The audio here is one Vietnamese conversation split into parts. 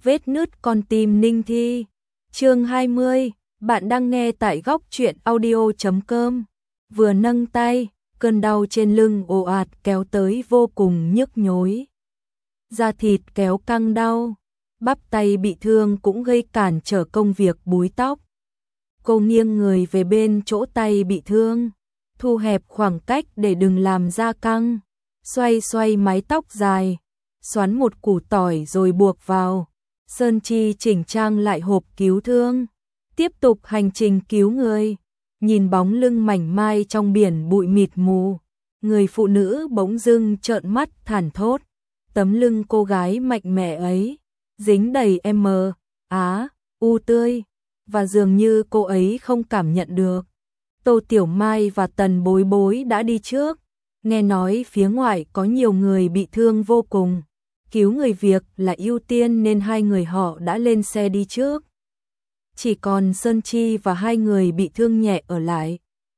Vết nứt con tim Ninh Thi. Chương 20, bạn đang nghe tại góc truyện audio.com. Vừa nâng tay, cơn đau trên lưng ồ ạt kéo tới vô cùng nhức nhối. Da thịt kéo căng đau, bắp tay bị thương cũng gây cản trở công việc búi tóc. Cô nghiêng người về bên chỗ tay bị thương, thu hẹp khoảng cách để đừng làm da căng, xoay xoay mái tóc dài, xoắn một củ tỏi rồi buộc vào. Sơn Chi chỉnh trang lại hộp cứu thương, tiếp tục hành trình cứu người. Nhìn bóng lưng mảnh mai trong biển bụi mịt mù, người phụ nữ bỗng dưng trợn mắt thản thốt. Tấm lưng cô gái mạnh mẽ ấy, dính đầy u tươi, và dường như cô ấy không cảm nhận được. Tô Tiểu Mai và Tần Bối Bối đã đi trước, nghe nói phía ngoài có nhiều người bị thương vô cùng. Cứu người việc là ưu tiên nên hai người họ đã lên xe đi trước. Chỉ còn Sơn Chi và hai người bị thương nhẹ ở lại.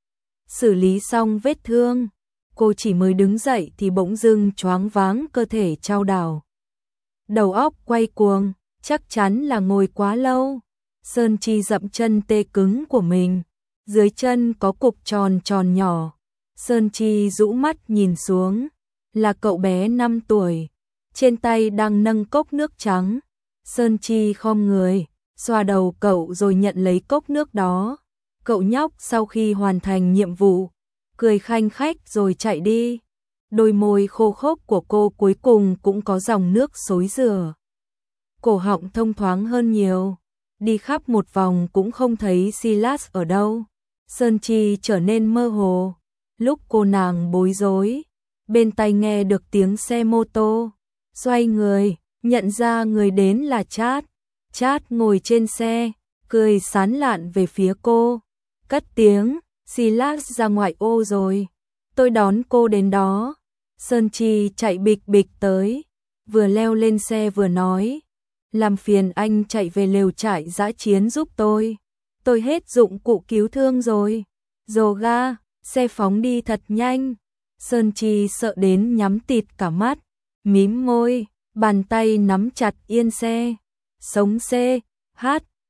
Xử lý xong vết thương, cô chỉ mới đứng dậy thì bỗng dưng choáng váng, cơ thể chao đảo. Đầu óc quay cuồng, chắc chắn là ngồi quá lâu. Sơn Chi dậm chân tê cứng của mình, dưới chân có cục tròn tròn nhỏ. Sơn Chi rũ mắt nhìn xuống, là cậu bé 5 tuổi, trên tay đang nâng cốc nước trắng. Sơn Chi khom người, xoa đầu cậu rồi nhận lấy cốc nước đó. Cậu nhóc sau khi hoàn thành nhiệm vụ, cười khanh khách rồi chạy đi. Đôi môi khô khốc của cô cuối cùng cũng có dòng nước xối rửa. Cổ họng thông thoáng hơn nhiều. Đi khắp một vòng cũng không thấy Silas ở đâu. Sơn Chi trở nên mơ hồ. Lúc cô nàng bối rối, bên tai nghe được tiếng xe mô tô. Xoay người, nhận ra người đến là Chát. Chát ngồi trên xe, cười sán lạn về phía cô. Cất tiếng, Silas ra ngoại ô rồi, tôi đón cô đến đó. Sơn Chi chạy bịch bịch tới, vừa leo lên xe vừa nói, làm phiền anh chạy về lều trại dã chiến giúp tôi hết dụng cụ cứu thương rồi. Dồ ga, xe phóng đi thật nhanh. Sơn Chi sợ đến nhắm tịt cả mắt, mím môi, bàn tay nắm chặt yên xe. Sống C, H,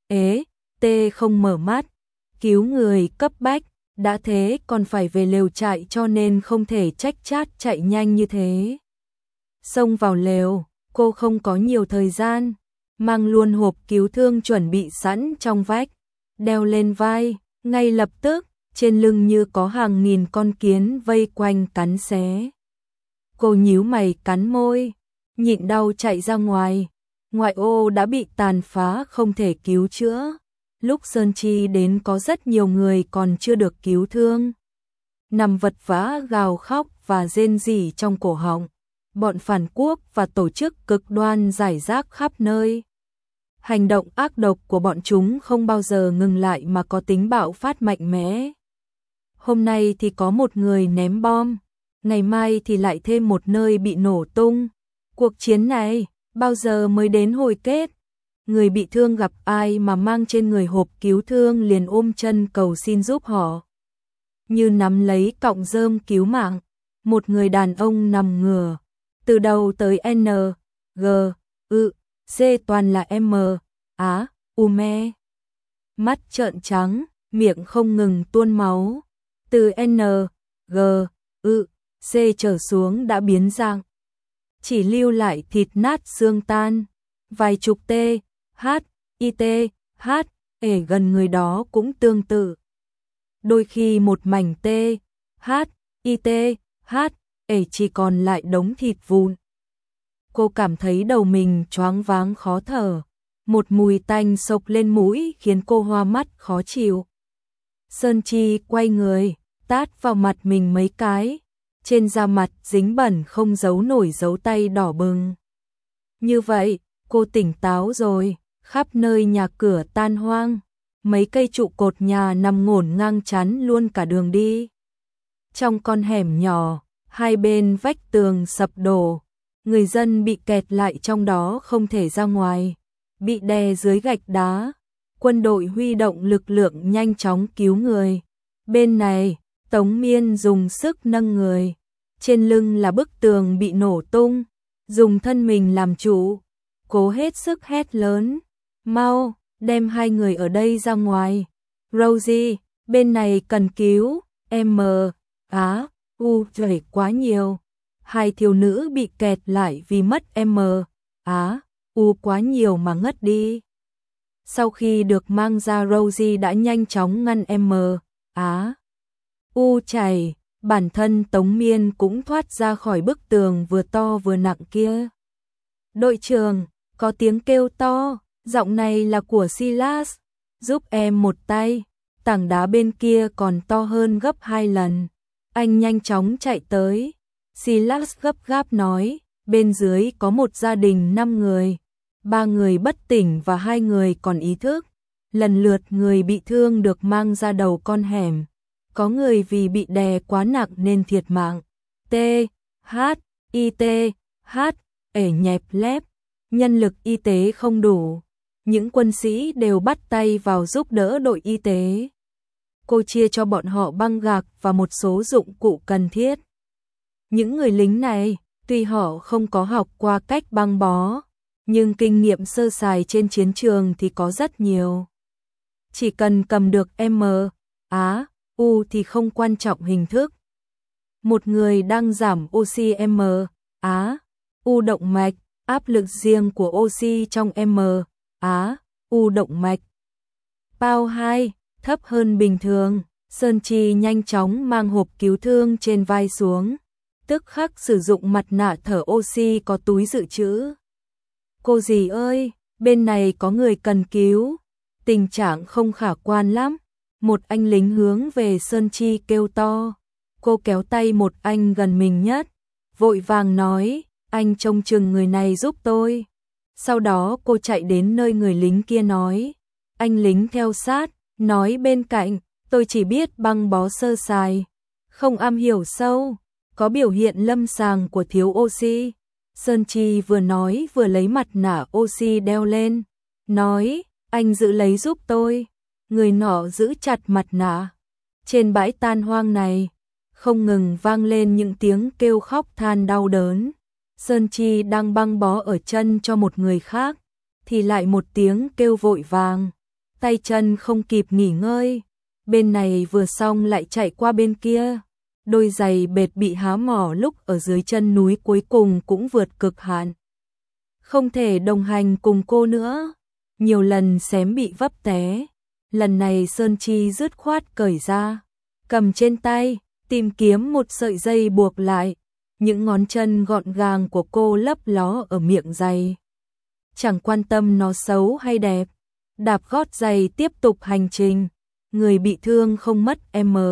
T không mở mắt. Cứu người cấp bách, đã thế còn phải về lều trại cho nên không thể trách Chát chạy nhanh như thế. Xông vào lều, cô không có nhiều thời gian, mang luôn hộp cứu thương chuẩn bị sẵn trong vách, đeo lên vai, ngay lập tức, trên lưng như có hàng nghìn con kiến vây quanh cắn xé. Cô nhíu mày cắn môi, nhịn đau chạy ra ngoài. Ngoại ô đã bị tàn phá không thể cứu chữa. Lúc Sơn Chi đến có rất nhiều người còn chưa được cứu thương, nằm vật vã gào khóc và rên rỉ trong cổ họng. Bọn phản quốc và tổ chức cực đoan rải rác khắp nơi. Hành động ác độc của bọn chúng không bao giờ ngừng lại mà có tính bạo phát mạnh mẽ. Hôm nay thì có một người ném bom, ngày mai thì lại thêm một nơi bị nổ tung. Cuộc chiến này bao giờ mới đến hồi kết? Người bị thương gặp ai mà mang trên người hộp cứu thương liền ôm chân cầu xin giúp họ. Như nắm lấy cọng rơm cứu mạng, một người đàn ông nằm ngửa, từ đầu tới N, G, C toàn là me. Mắt trợn trắng, miệng không ngừng tuôn máu. Từ N, G, C trở xuống đã biến dạng, chỉ lưu lại thịt nát xương tan. Vài chục gần người đó cũng tương tự. Đôi khi một mảnh chỉ còn lại đống thịt vụn. Cô cảm thấy đầu mình choáng váng khó thở. Một mùi tanh xộc lên mũi khiến cô hoa mắt khó chịu. Sơn Chi quay người, tát vào mặt mình mấy cái. Trên da mặt dính bẩn không giấu nổi dấu tay đỏ bừng. Như vậy, cô tỉnh táo rồi, khắp nơi nhà cửa tan hoang. Mấy cây trụ cột nhà nằm ngổn ngang chắn luôn cả đường đi. Trong con hẻm nhỏ, hai bên vách tường sập đổ. Người dân bị kẹt lại trong đó không thể ra ngoài, bị đè dưới gạch đá. Quân đội huy động lực lượng nhanh chóng cứu người. Bên này, Tống Miên dùng sức nâng người. Trên lưng là bức tường bị nổ tung, dùng thân mình làm trụ. cố hết sức hét lớn, mau, đem hai người ở đây ra ngoài. Rosie, bên này cần cứu, trời quá nhiều. Hai thiếu nữ bị kẹt lại vì mất quá nhiều mà ngất đi. Sau khi được mang ra, Rosie đã nhanh chóng ngăn chảy, bản thân Tống Miên cũng thoát ra khỏi bức tường vừa to vừa nặng kia. Đội trưởng, có tiếng kêu to, giọng này là của Silas, giúp em một tay, tảng đá bên kia còn to hơn gấp 2 lần. Anh nhanh chóng chạy tới. Silas gấp gáp nói, bên dưới có một gia đình 5 người, 3 người bất tỉnh và 2 người còn ý thức. Lần lượt người bị thương được mang ra đầu con hẻm. Có người vì bị đè quá nặng nên thiệt mạng. Nhẹp lép, nhân lực y tế không đủ. Những quân sĩ đều bắt tay vào giúp đỡ đội y tế. Cô chia cho bọn họ băng gạc và một số dụng cụ cần thiết. Những người lính này, tuy họ không có học qua cách băng bó, nhưng kinh nghiệm sơ sài trên chiến trường thì có rất nhiều. Chỉ cần cầm được thì không quan trọng hình thức. Một người đang giảm oxy động mạch, áp lực riêng của oxy trong động mạch. Bao 2, thấp hơn bình thường. Sơn Chi nhanh chóng mang hộp cứu thương trên vai xuống, tức khắc sử dụng mặt nạ thở oxy có túi dự trữ. Cô dì ơi, bên này có người cần cứu, tình trạng không khả quan lắm. Một anh lính hướng về Sơn Chi kêu to. Cô kéo tay một anh gần mình nhất, vội vàng nói, anh trông chừng người này giúp tôi. Sau đó cô chạy đến nơi người lính kia nói. Anh lính theo sát, nói bên cạnh, tôi chỉ biết băng bó sơ sài, không am hiểu sâu, có biểu hiện lâm sàng của thiếu oxy. Sơn Chi vừa nói vừa lấy mặt nạ oxy đeo lên, nói, anh giữ lấy giúp tôi. Người nọ giữ chặt mặt nạ. Trên bãi tan hoang này, không ngừng vang lên những tiếng kêu khóc than đau đớn. Sơn Chi đang băng bó ở chân cho một người khác, thì lại một tiếng kêu vội vàng. Tay chân không kịp nghỉ ngơi, bên này vừa xong lại chạy qua bên kia. Đôi giày bệt bị há mỏ lúc ở dưới chân núi cuối cùng cũng vượt cực hạn. Không thể đồng hành cùng cô nữa, nhiều lần xém bị vấp té. Lần này Sơn Chi dứt khoát cởi ra, cầm trên tay, tìm kiếm một sợi dây buộc lại. Những ngón chân gọn gàng của cô lấp ló ở miệng giày. Chẳng quan tâm nó xấu hay đẹp, đạp gót giày tiếp tục hành trình. Người bị thương không mất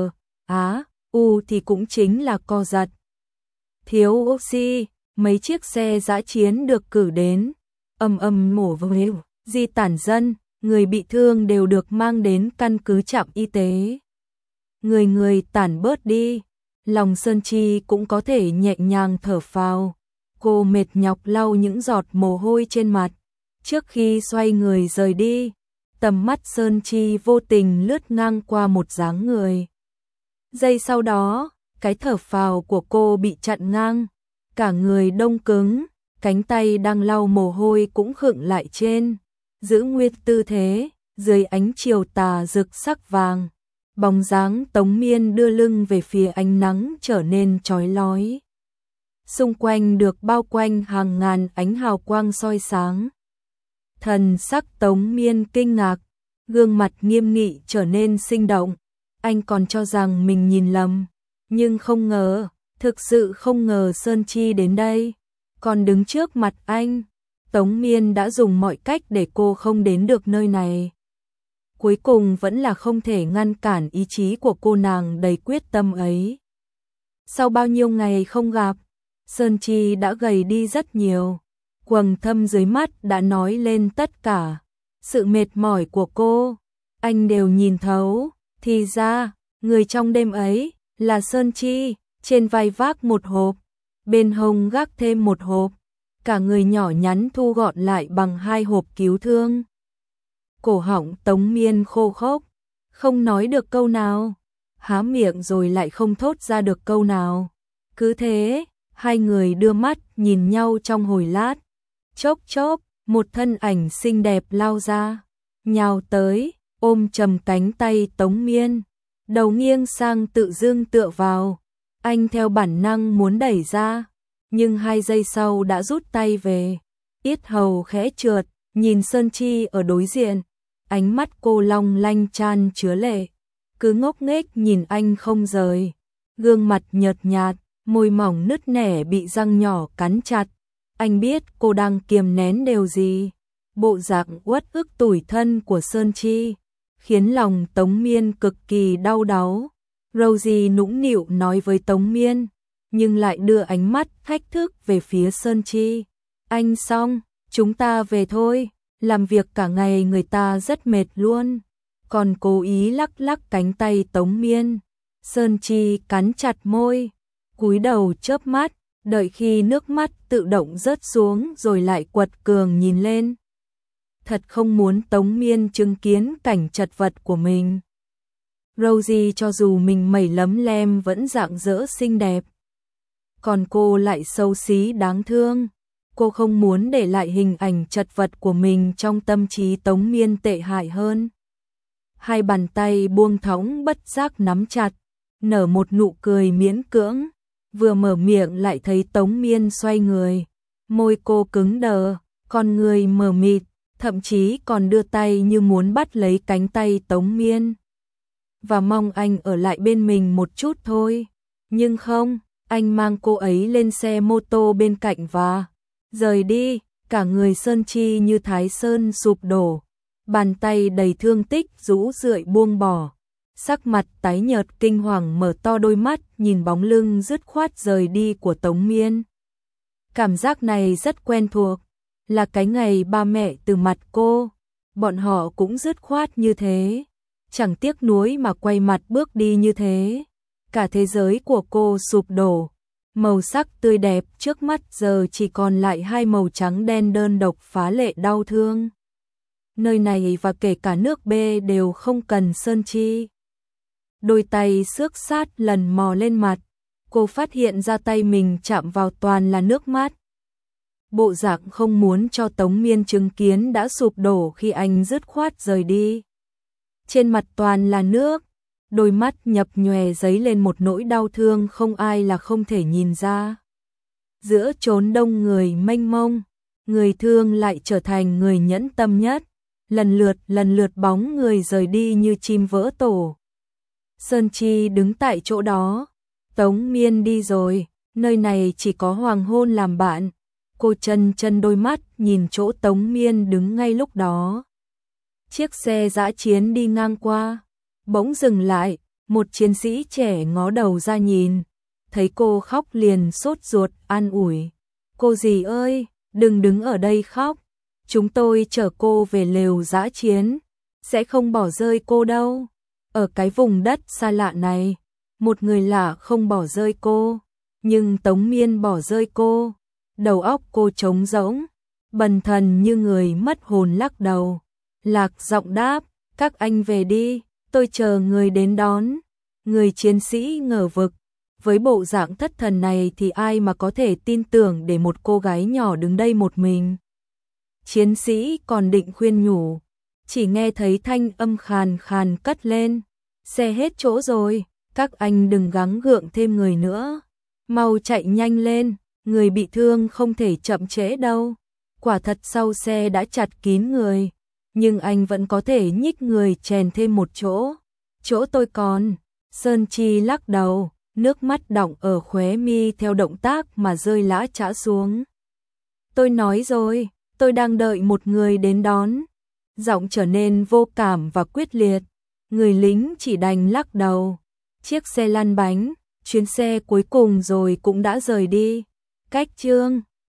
thì cũng chính là co giật. Thiếu oxy, mấy chiếc xe dã chiến được cử đến, mổ vào di tản dân. Người bị thương đều được mang đến căn cứ trạm y tế. Người tản bớt đi, lòng Sơn Chi cũng có thể nhẹ nhàng thở phào. Cô mệt nhọc lau những giọt mồ hôi trên mặt. Trước khi xoay người rời đi, tầm mắt Sơn Chi vô tình lướt ngang qua một dáng người. Giây sau đó, cái thở phào của cô bị chặn ngang, cả người đông cứng, cánh tay đang lau mồ hôi cũng khựng lại trên. Giữ nguyên tư thế, dưới ánh chiều tà rực sắc vàng, bóng dáng Tống Miên đưa lưng về phía ánh nắng trở nên chói lói. Xung quanh được bao quanh hàng ngàn ánh hào quang soi sáng. Thần sắc Tống Miên kinh ngạc, gương mặt nghiêm nghị trở nên sinh động. Anh còn cho rằng mình nhìn lầm, nhưng không ngờ, thực sự không ngờ Sơn Chi đến đây, còn đứng trước mặt anh. Tống Miên đã dùng mọi cách để cô không đến được nơi này. Cuối cùng vẫn là không thể ngăn cản ý chí của cô nàng đầy quyết tâm ấy. Sau bao nhiêu ngày không gặp, Sơn Chi đã gầy đi rất nhiều. Quầng thâm dưới mắt đã nói lên tất cả. Sự mệt mỏi của cô, anh đều nhìn thấu. Thì ra, người trong đêm ấy là Sơn Chi, trên vai vác một hộp, bên hông gác thêm một hộp. Cả người nhỏ nhắn thu gọn lại bằng 2 hộp cứu thương. Cổ họng Tống Miên khô khốc, không nói được câu nào, há miệng rồi lại không thốt ra được câu nào. Cứ thế, hai người đưa mắt nhìn nhau trong hồi lát. Chốc chốc, một thân ảnh xinh đẹp lao ra, nhào tới, ôm chầm cánh tay Tống Miên, đầu nghiêng sang tự dưng tựa vào. Anh theo bản năng muốn đẩy ra, nhưng 2 giây sau đã rút tay về, yết hầu khẽ trượt, nhìn Sơn Chi ở đối diện, ánh mắt cô long lanh chan chứa lệ, cứ ngốc nghếch nhìn anh không rời, gương mặt nhợt nhạt, môi mỏng nứt nẻ bị răng nhỏ cắn chặt. Anh biết cô đang kiềm nén điều gì, bộ dạng uất ức tủi thân của Sơn Chi, khiến lòng Tống Miên cực kỳ đau đáu. Rosie nũng nịu nói với Tống Miên, nhưng lại đưa ánh mắt thách thức về phía Sơn Chi. Anh xong, chúng ta về thôi, làm việc cả ngày người ta rất mệt luôn. Còn cố ý lắc lắc cánh tay Tống Miên. Sơn Chi cắn chặt môi, cúi đầu chớp mắt, đợi khi nước mắt tự động rớt xuống rồi lại quật cường nhìn lên. Thật không muốn Tống Miên chứng kiến cảnh chật vật của mình. Rosie cho dù mình mẩy lấm lem vẫn rạng rỡ xinh đẹp, còn cô lại xấu xí đáng thương. Cô không muốn để lại hình ảnh chật vật của mình trong tâm trí Tống Miên tệ hại hơn. 2 bàn tay buông thõng bất giác nắm chặt, nở một nụ cười miễn cưỡng, vừa mở miệng lại thấy Tống Miên xoay người, môi cô cứng đờ, con người mờ mịt, thậm chí còn đưa tay như muốn bắt lấy cánh tay Tống Miên và mong anh ở lại bên mình một chút thôi. Nhưng không, anh mang cô ấy lên xe mô tô bên cạnh và rời đi. Cả người Sơn Chi như Thái Sơn sụp đổ, bàn tay đầy thương tích rũ rượi buông bỏ, sắc mặt tái nhợt kinh hoàng mở to đôi mắt nhìn bóng lưng dứt khoát rời đi của Tống Miên. Cảm giác này rất quen thuộc, là cái ngày ba mẹ từ mặt cô, bọn họ cũng dứt khoát như thế, chẳng tiếc nuối mà quay mặt bước đi như thế. Cả thế giới của cô sụp đổ, màu sắc tươi đẹp trước mắt giờ chỉ còn lại 2 màu trắng đen đơn độc phá lệ đau thương. Nơi này và kể cả nước B đều không cần Sơn Chi. Đôi tay xước sát lần mò lên mặt, cô phát hiện ra tay mình chạm vào toàn là nước mắt. Bộ dạng không muốn cho Tống Miên chứng kiến đã sụp đổ khi anh dứt khoát rời đi. Trên mặt toàn là nước, đôi mắt nhập nhòe dấy lên một nỗi đau thương không ai là không thể nhìn ra. Giữa chốn đông người mênh mông, người thương lại trở thành người nhẫn tâm nhất, lần lượt bóng người rời đi như chim vỡ tổ. Sơn Chi đứng tại chỗ đó, Tống Miên đi rồi, nơi này chỉ có hoàng hôn làm bạn. Cô chân đôi mắt nhìn chỗ Tống Miên đứng ngay lúc đó. Chiếc xe dã chiến đi ngang qua, bỗng dừng lại, một chiến sĩ trẻ ngó đầu ra nhìn, thấy cô khóc liền sốt ruột an ủi. Cô dì ơi, đừng đứng ở đây khóc, chúng tôi chở cô về lều dã chiến, sẽ không bỏ rơi cô đâu. Ở cái vùng đất xa lạ này, một người lạ không bỏ rơi cô, nhưng Tống Miên bỏ rơi cô. Đầu óc cô trống rỗng, bần thần như người mất hồn lắc đầu. Lạc giọng đáp, các anh về đi, tôi chờ người đến đón. Người chiến sĩ ngờ vực, với bộ dạng thất thần này thì ai mà có thể tin tưởng để một cô gái nhỏ đứng đây một mình. Chiến sĩ còn định khuyên nhủ, chỉ nghe thấy thanh âm khàn khàn cất lên. Xe hết chỗ rồi, các anh đừng gắng gượng thêm người nữa. Mau chạy nhanh lên, người bị thương không thể chậm trễ đâu. Quả thật sau xe đã chặt kín người, nhưng anh vẫn có thể nhích người chèn thêm một chỗ. Chỗ tôi còn. Sơn Chi lắc đầu, nước mắt đọng ở khóe mi theo động tác mà rơi lã chã xuống. Tôi nói rồi, tôi đang đợi một người đến đón. Giọng trở nên vô cảm và quyết liệt. Người lính chỉ đành lắc đầu. Chiếc xe lăn bánh, chuyến xe cuối cùng rồi cũng đã rời đi. Cách chương